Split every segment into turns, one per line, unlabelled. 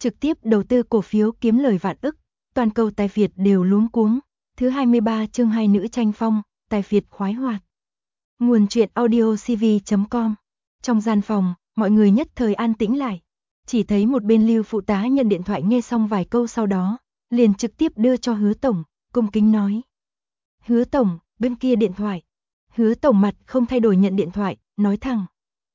trực tiếp đầu tư cổ phiếu kiếm lời vạn ức, toàn cầu tài phiệt đều luống cuống. Thứ 23 chương hai nữ tranh phong, tài phiệt khoái hoạt. Nguồn truyện audio cv.com. Trong gian phòng, mọi người nhất thời an tĩnh lại. Chỉ thấy một bên Lưu phụ tá nhận điện thoại nghe xong vài câu sau đó, liền trực tiếp đưa cho Hứa tổng, cung kính nói. Hứa tổng, bên kia điện thoại. Hứa tổng mặt không thay đổi nhận điện thoại, nói thẳng.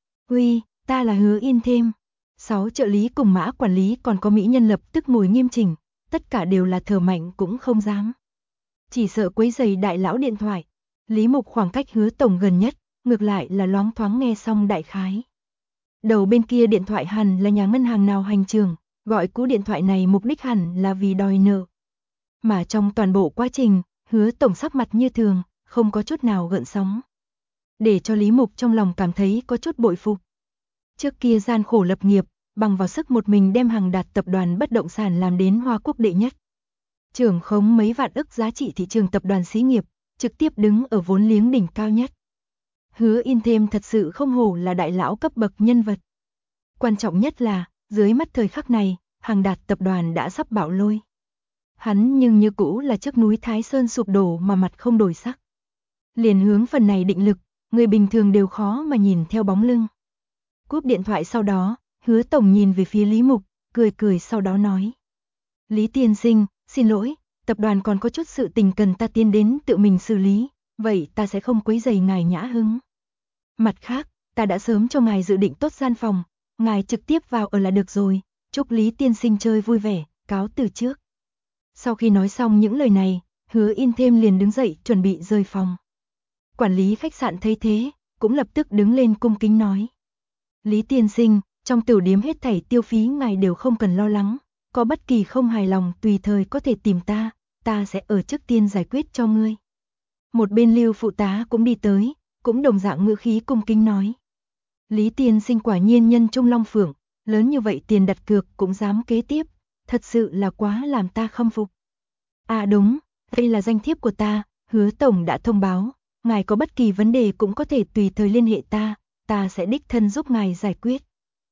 Uy, ta là Hứa Yên Thêm. 6 trợ lý cùng Mã quản lý còn có mỹ nhân lập tức ngồi nghiêm chỉnh, tất cả đều là thở mạnh cũng không dám. Chỉ sợ quấy rầy đại lão điện thoại. Lý Mục khoảng cách Hứa tổng gần nhất, ngược lại là loáng thoáng nghe xong đại khái. Đầu bên kia điện thoại hẳn là nhà ngân hàng nào hành trường, gọi cú điện thoại này mục đích hẳn là vì đòi nợ. Mà trong toàn bộ quá trình, Hứa tổng sắc mặt như thường, không có chút nào gợn sóng. Để cho Lý Mục trong lòng cảm thấy có chút bội phục. Trước kia gian khổ lập nghiệp, bằng vào sức một mình đem Hằng Đạt tập đoàn bất động sản làm đến Hoa Quốc đệ nhất. Trưởng khống mấy vạn ức giá trị thị trường tập đoàn xí nghiệp, trực tiếp đứng ở vốn liếng đỉnh cao nhất. Hứa Yên Thêm thật sự không hổ là đại lão cấp bậc nhân vật. Quan trọng nhất là, dưới mắt thời khắc này, Hằng Đạt tập đoàn đã sắp bạo lôi. Hắn nhưng như cũ là chiếc núi Thái Sơn sụp đổ mà mặt không đổi sắc. Liền hướng phần này định lực, người bình thường đều khó mà nhìn theo bóng lưng. Cúp điện thoại sau đó, Hứa tổng nhìn về phía Lý Mục, cười cười sau đó nói. Lý tiên sinh, xin lỗi, tập đoàn còn có chút sự tình cần ta tiến đến tự mình xử lý, vậy ta sẽ không quấy rầy ngài nhã hứng. Mặt khác, ta đã sớm cho ngài dự định tốt gian phòng, ngài trực tiếp vào ở là được rồi, chúc Lý tiên sinh chơi vui vẻ, cáo từ trước. Sau khi nói xong những lời này, Hứa Yên Thêm liền đứng dậy chuẩn bị rời phòng. Quản lý khách sạn thấy thế, cũng lập tức đứng lên cung kính nói. Lý tiên sinh, trong tiểu điếm hết thảy tiêu phí ngài đều không cần lo lắng, có bất kỳ không hài lòng tùy thời có thể tìm ta sẽ ở trước tiên giải quyết cho ngươi. Một bên Lưu phụ tá cũng đi tới, cũng đồng dạng ngữ khí cung kính nói. Lý tiên sinh quả nhiên nhân trung long phượng, lớn như vậy tiền đặt cược cũng dám kế tiếp, thật sự là quá làm ta khâm phục. À đúng, đây là danh thiếp của ta, Hứa tổng đã thông báo, ngài có bất kỳ vấn đề cũng có thể tùy thời liên hệ ta sẽ đích thân giúp ngài giải quyết.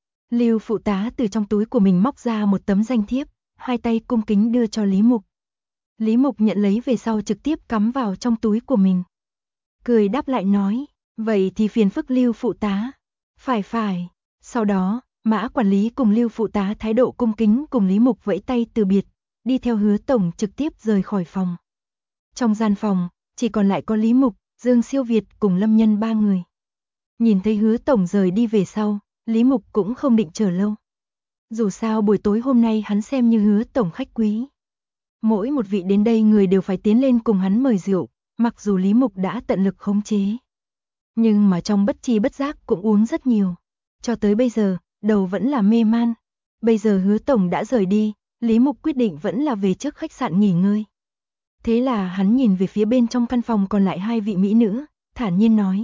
Lưu phụ tá từ trong túi của mình móc ra một tấm danh thiếp, hai tay cung kính đưa cho Lý Mục. Lý Mục nhận lấy về sau trực tiếp cắm vào trong túi của mình. Cười đáp lại nói, vậy thì phiền phức Lưu phụ tá. Phải. Sau đó, Mã quản lý cùng Lưu phụ tá thái độ cung kính cùng Lý Mục vẫy tay từ biệt, đi theo Hứa tổng trực tiếp rời khỏi phòng. Trong gian phòng, chỉ còn lại có Lý Mục, Dương Siêu Việt cùng Lâm Nhân ba người. Nhìn thấy Hứa tổng rời đi về sau, Lý Mục cũng không định chờ lâu. Dù sao buổi tối hôm nay hắn xem như Hứa tổng khách quý. Mỗi một vị đến đây người đều phải tiến lên cùng hắn mời rượu, mặc dù Lý Mục đã tận lực khống chế. Nhưng mà trong bất chi bất giác cũng uống rất nhiều. Cho tới bây giờ, đầu vẫn là mê man. Bây giờ Hứa tổng đã rời đi, Lý Mục quyết định vẫn là về trước khách sạn nghỉ ngơi. Thế là hắn nhìn về phía bên trong căn phòng còn lại hai vị mỹ nữ, thản nhiên nói.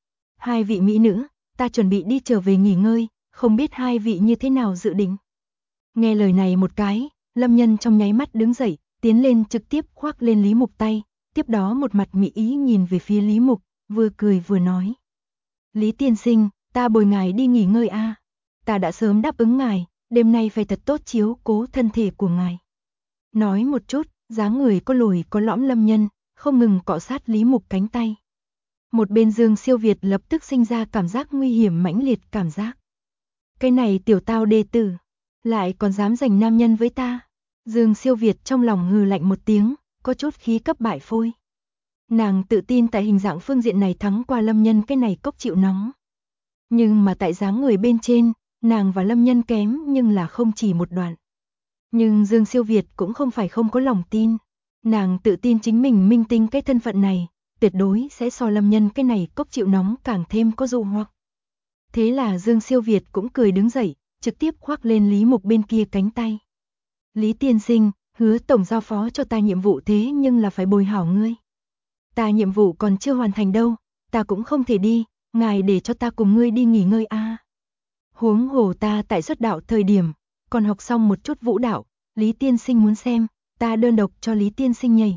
Hai vị mỹ nữ, ta chuẩn bị đi trở về nghỉ ngơi, không biết hai vị như thế nào dự định. Nghe lời này một cái, Lâm Nhân trong nháy mắt đứng dậy, tiến lên trực tiếp khoác lên Lý Mục tay, tiếp đó một mặt mỹ ý nhìn về phía Lý Mục, vừa cười vừa nói. Lý tiên sinh, ta bồi ngài đi nghỉ ngơi a. Ta đã sớm đáp ứng ngài, đêm nay phải thật tốt chiếu cố thân thể của ngài. Nói một chút, dáng người có lồi có lõm Lâm Nhân, không ngừng cọ sát Lý Mục cánh tay. Một bên Dương Siêu Việt lập tức sinh ra cảm giác nguy hiểm mãnh liệt cảm giác. Cái này tiểu tao đệ tử, lại còn dám giành nam nhân với ta. Dương Siêu Việt trong lòng hừ lạnh một tiếng, có chút khí cấp bại phôi. Nàng tự tin tại hình dạng phương diện này thắng qua Lâm Nhân cái này cốc chịu nóng. Nhưng mà tại dáng người bên trên, nàng và Lâm Nhân kém nhưng là không chỉ một đoạn. Nhưng Dương Siêu Việt cũng không phải không có lòng tin. Nàng tự tin chính mình minh tinh cái thân phận này, tuyệt đối sẽ so Lâm Nhân cái này cốc chịu nóng càng thêm có dụ hoặc. Thế là Dương Siêu Việt cũng cười đứng dậy, trực tiếp khoác lên Lý Mục bên kia cánh tay. Lý tiên sinh, Hứa tổng giao phó cho ta nhiệm vụ thế nhưng là phải bồi hảo ngươi. Ta nhiệm vụ còn chưa hoàn thành đâu, ta cũng không thể đi, ngài để cho ta cùng ngươi đi nghỉ ngơi a. Huống hồ ta tại xuất đạo thời điểm, còn học xong một chút vũ đạo, Lý tiên sinh muốn xem, ta đơn độc cho Lý tiên sinh nhảy.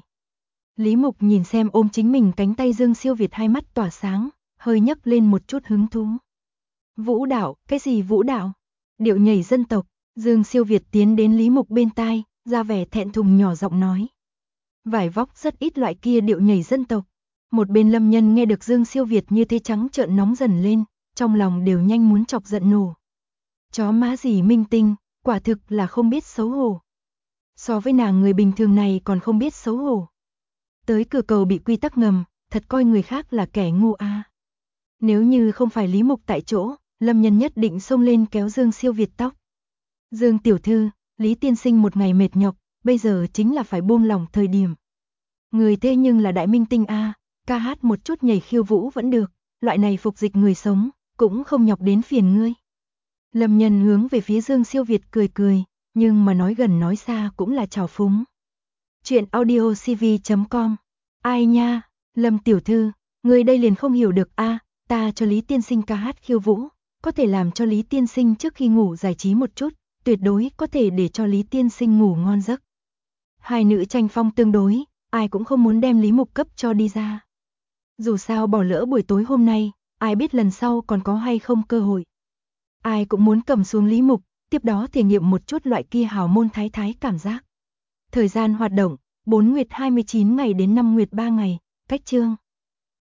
Lý Mục nhìn xem ôm chính mình cánh tay Dương Siêu Việt hai mắt tỏa sáng, hơi nhấc lên một chút hứng thú. Vũ đạo, cái gì vũ đạo? Điệu nhảy dân tộc, Dương Siêu Việt tiến đến Lý Mục bên tai, ra vẻ thẹn thùng nhỏ giọng nói. Vải vóc rất ít loại kia điệu nhảy dân tộc. Một bên Lâm Nhân nghe được Dương Siêu Việt như thế trắng trợn nóng dần lên, trong lòng đều nhanh muốn chọc giận nổ. Chó má gì minh tinh, quả thực là không biết xấu hổ. So với nàng người bình thường này còn không biết xấu hổ. Tới cửa cầu bị quy tắc ngầm, thật coi người khác là kẻ ngu a. Nếu như không phải Lý Mục tại chỗ, Lâm Nhân nhất định xông lên kéo Dương Siêu Việt tóc. Dương tiểu thư, Lý tiên sinh một ngày mệt nhọc, bây giờ chính là phải buông lỏng thời điểm. Người thế nhưng là đại minh tinh a, ca hát một chút nhảy khiêu vũ vẫn được, loại này phục dịch người sống, cũng không nhọc đến phiền ngươi. Lâm Nhân hướng về phía Dương Siêu Việt cười cười, nhưng mà nói gần nói xa cũng là trào phúng. Chuyện audiocv.com. Ai nha, Lâm tiểu thư, người đây liền không hiểu được a, ta cho Lý tiên sinh ca hát khiêu vũ, có thể làm cho Lý tiên sinh trước khi ngủ giải trí một chút, tuyệt đối có thể để cho Lý tiên sinh ngủ ngon giấc. Hai nữ tranh phong tương đối, ai cũng không muốn đem Lý Mục cấp cho đi ra. Dù sao bỏ lỡ buổi tối hôm nay, ai biết lần sau còn có hay không cơ hội. Ai cũng muốn cầm xuống Lý Mục, tiếp đó thể nghiệm một chút loại kia hào môn thái thái cảm giác. Thời gian hoạt động, 4 nguyệt 29 ngày đến 5 nguyệt 3 ngày, cách chương.